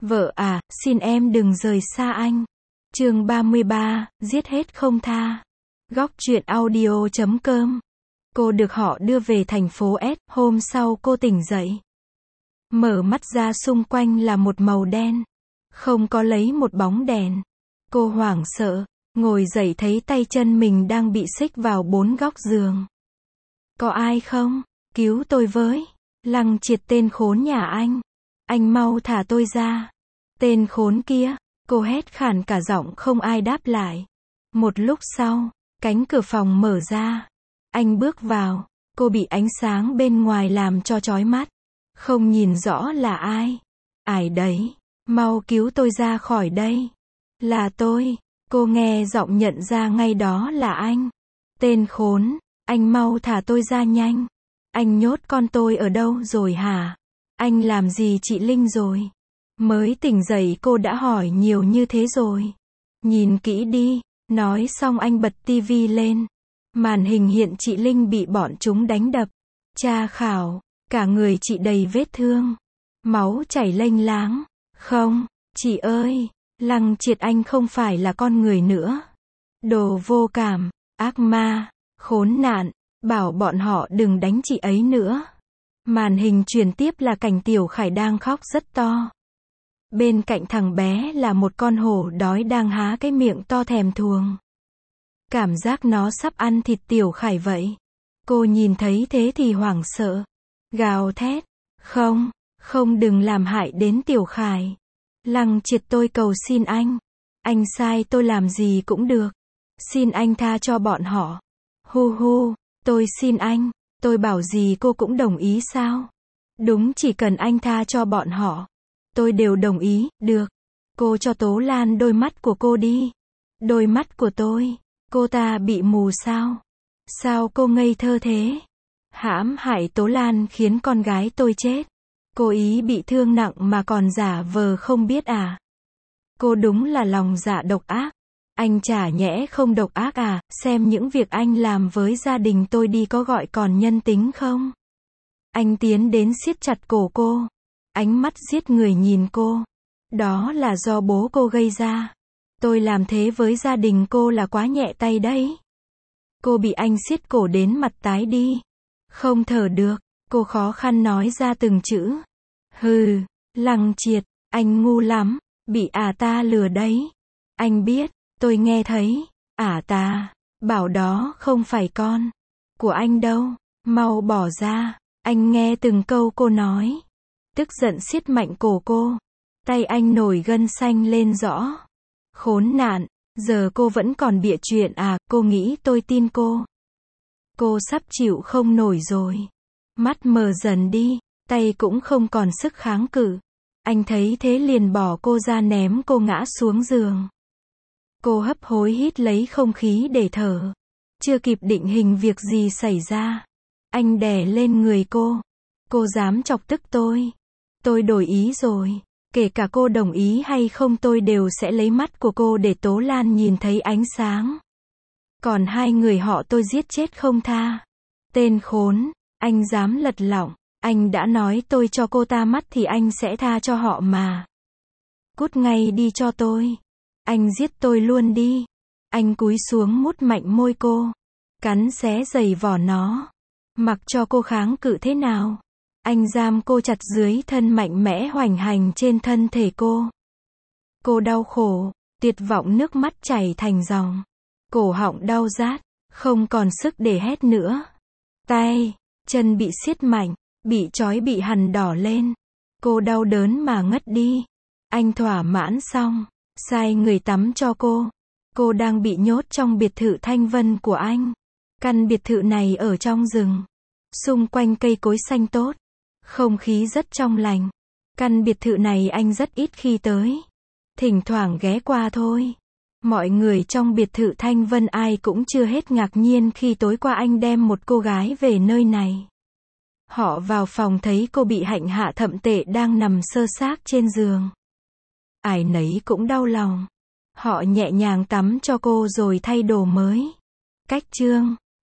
Vợ à, xin em đừng rời xa anh. Chương 33, giết hết không tha. Góc truyện audio.com. Cô được họ đưa về thành phố S, hôm sau cô tỉnh dậy. Mở mắt ra xung quanh là một màu đen. Không có lấy một bóng đèn. Cô hoảng sợ, ngồi dậy thấy tay chân mình đang bị xích vào bốn góc giường. Có ai không? Cứu tôi với. Lăng Triệt tên khốn nhà anh mau thả tôi ra. Tên khốn kia, cô hét khàn cả giọng không ai đáp lại. Một lúc sau, cánh cửa phòng mở ra. Anh bước vào, cô bị ánh sáng bên ngoài làm cho chói mắt. Không nhìn rõ là ai. Ai đấy, mau cứu tôi ra khỏi đây. Là tôi, cô nghe giọng nhận ra ngay đó là anh. Tên khốn, anh mau thả tôi ra nhanh. Anh nhốt con tôi ở đâu rồi hả? Anh làm gì chị Linh rồi? Mới tỉnh dậy cô đã hỏi nhiều như thế rồi. Nhìn kỹ đi, nói xong anh bật tivi lên. Màn hình hiện chị Linh bị bọn chúng đánh đập. Tra khảo, cả người chị đầy vết thương. Máu chảy lênh láng. Không, chị ơi, Lăng Triệt anh không phải là con người nữa. Đồ vô cảm, ác ma, khốn nạn, bảo bọn họ đừng đánh chị ấy nữa. Màn hình truyền tiếp là cảnh Tiểu Khải đang khóc rất to. Bên cạnh thằng bé là một con hổ đói đang há cái miệng to thèm thuồng. Cảm giác nó sắp ăn thịt Tiểu Khải vậy. Cô nhìn thấy thế thì hoảng sợ. Gào thét. Không, không đừng làm hại đến Tiểu Khải. Lăng Triệt tôi cầu xin anh. Anh sai tôi làm gì cũng được. Xin anh tha cho bọn họ. Hu hu, tôi xin anh. Tôi bảo gì cô cũng đồng ý sao? Đúng chỉ cần anh tha cho bọn họ. Tôi đều đồng ý, được. Cô cho Tố Lan đôi mắt của cô đi. Đôi mắt của tôi. Cô ta bị mù sao? Sao cô ngây thơ thế? Hãm hại Tố Lan khiến con gái tôi chết. Cô ý bị thương nặng mà còn giả vờ không biết à? Cô đúng là lòng dạ độc ác. Anh chả nhẽ không độc ác à? Xem những việc anh làm với gia đình tôi đi có gọi còn nhân tính không? Anh tiến đến siết chặt cổ cô. Ánh mắt giết người nhìn cô. Đó là do bố cô gây ra. Tôi làm thế với gia đình cô là quá nhẹ tay đấy. Cô bị anh siết cổ đến mặt tái đi. Không thở được. Cô khó khăn nói ra từng chữ. Hừ, Lăng Triệt, anh ngu lắm. Bị ta lừa đấy. Anh biết, tôi nghe thấy. Ta bảo đó không phải con của anh đâu. Mau bỏ ra. Anh nghe từng câu cô nói. Tức giận siết mạnh cổ cô. Tay anh nổi gân xanh lên rõ. Khốn nạn, giờ cô vẫn còn bịa chuyện à? Cô nghĩ tôi tin cô? Cô sắp chịu không nổi rồi. Mắt mờ dần đi, tay cũng không còn sức kháng cự. Anh thấy thế liền bỏ cô ra ném cô ngã xuống giường. Cô hấp hối hít lấy không khí để thở. Chưa kịp định hình việc gì xảy ra. Anh đè lên người cô. Cô dám chọc tức tôi. Tôi đổi ý rồi. Kể cả cô đồng ý hay không tôi đều sẽ lấy mắt của cô để Tố Lan nhìn thấy ánh sáng. Còn hai người họ tôi giết chết không tha. Tên khốn, anh dám lật lọng. Anh đã nói tôi cho cô ta mắt thì anh sẽ tha cho họ mà. Cút ngay đi cho tôi. Anh giết tôi luôn đi. Anh cúi xuống mút mạnh môi cô. Cắn xé giày vỏ nó. Mặc cho cô kháng cự thế nào. Anh giam cô chặt dưới thân mạnh mẽ hoành hành trên thân thể cô. Cô đau khổ, tuyệt vọng nước mắt chảy thành dòng. Cổ họng đau rát, không còn sức để hét nữa. Tay, chân bị siết mạnh, bị trói bị hằn đỏ lên. Cô đau đớn mà ngất đi. Anh thỏa mãn xong, sai người tắm cho cô. Cô đang bị nhốt trong biệt thự Thanh Vân của anh. Căn biệt thự này ở trong rừng. Xung quanh cây cối xanh tốt. Không khí rất trong lành. Căn biệt thự này anh rất ít khi tới. Thỉnh thoảng ghé qua thôi. Mọi người trong biệt thự Thanh Vân ai cũng chưa hết ngạc nhiên khi tối qua anh đem một cô gái về nơi này. Họ vào phòng thấy cô bị hạnh hạ thậm tệ đang nằm sơ xác trên giường. Ai nấy cũng đau lòng. Họ nhẹ nhàng tắm cho cô rồi thay đồ mới. Cách chương